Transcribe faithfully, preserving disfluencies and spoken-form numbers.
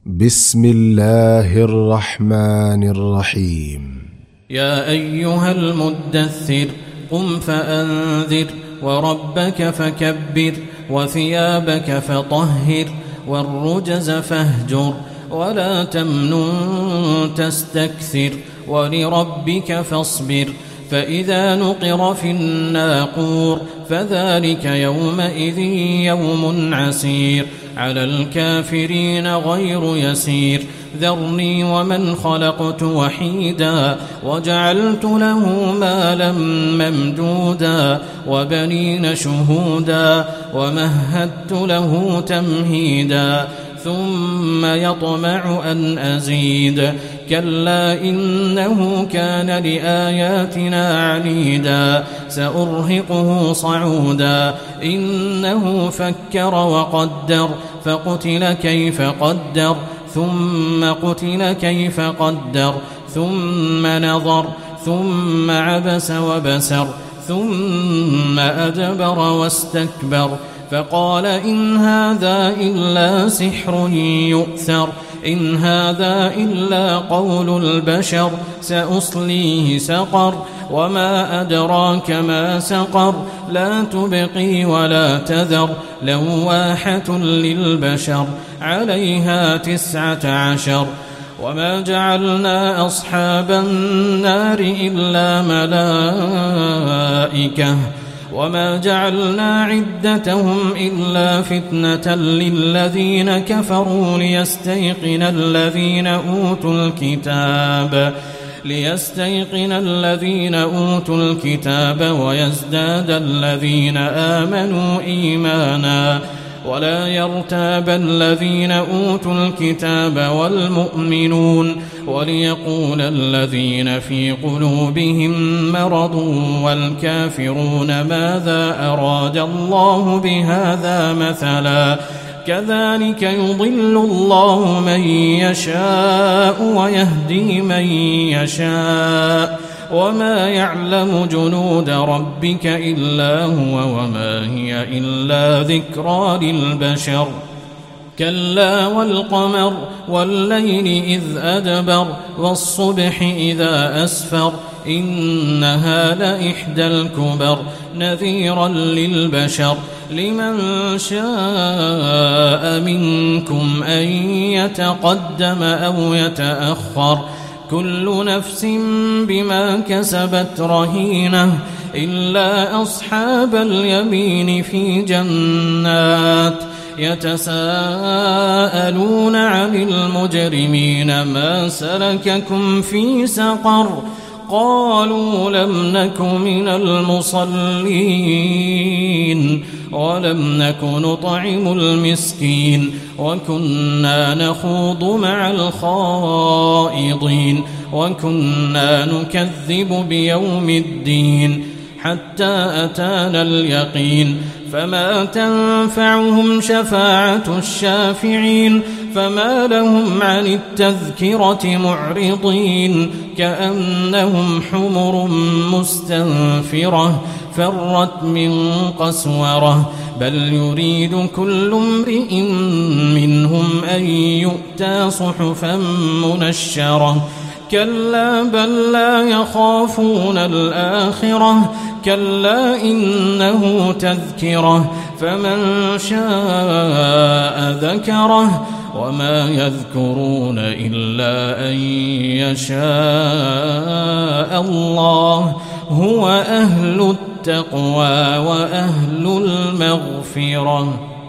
بسم الله الرحمن الرحيم. يا أيها المدثر قم فأنذر وربك فكبر وثيابك فطهر والرجز فاهجر ولا تمنن تستكثر ولربك فاصبر فإذا نقر في الناقور فذلك يومئذ يوم عسير على الكافرين غير يسير ذرني ومن خلقت وحيدا وجعلت له مالا ممدودا وبنين شهودا ومهدت له تمهيدا ثم يطمع أن أزيد كلا إنه كان لآياتنا عنيدا سأرهقه صعودا إنه فكر وقدر فقتل كيف قدر ثم قتل كيف قدر ثم نظر ثم عبس وبسر ثم أدبر واستكبر فقال إن هذا إلا سحر يؤثر إن هذا إلا قول البشر سأصليه سقر وما أدراك ما سقر لا تبقي ولا تذر لواحة للبشر عليها تسعة عشر وما جعلنا أصحاب النار إلا ملائكة وما جعلنا عدتهم إلا فتنة للذين كفروا ليستيقن الذين أوتوا الكتاب ليستيقن الذين أوتوا الكتاب ويزداد الذين آمنوا إيمانا ولا يرتاب الذين أوتوا الكتاب والمؤمنون وليقول الذين في قلوبهم مرض والكافرون ماذا أراد الله بهذا مثلا كذلك يضل الله من يشاء ويهدي من يشاء وما يعلم جنود ربك إلا هو وما هي إلا ذكرى للبشر كلا والقمر والليل إذ أدبر والصبح إذا أسفر إنها لإحدى الكبر نذيرا للبشر لمن شاء منكم أن يتقدم أو يتأخر كل نفس بما كسبت رهينة إلا أصحاب اليمين في جنات يتساءلون عن المجرمين ما سلككم في سقر قالوا لم نك من المصلين ولم نك نطعم المسكين وكنا نخوض مع الخائضين وكنا نكذب بيوم الدين حتى أتانا اليقين فما تنفعهم شفاعة الشافعين فما لهم عن التذكرة معرضين كأنهم حمر مستنفرة فرت من قسورة بل يريد كل امرئ منهم أن يؤتى صحفا منشرة كلا بل لا يخافون الآخرة كلا إنه تذكرة فمن شاء ذكره وما يذكرون إلا أن يشاء الله هو أهل التقوى وأهل المغفرة.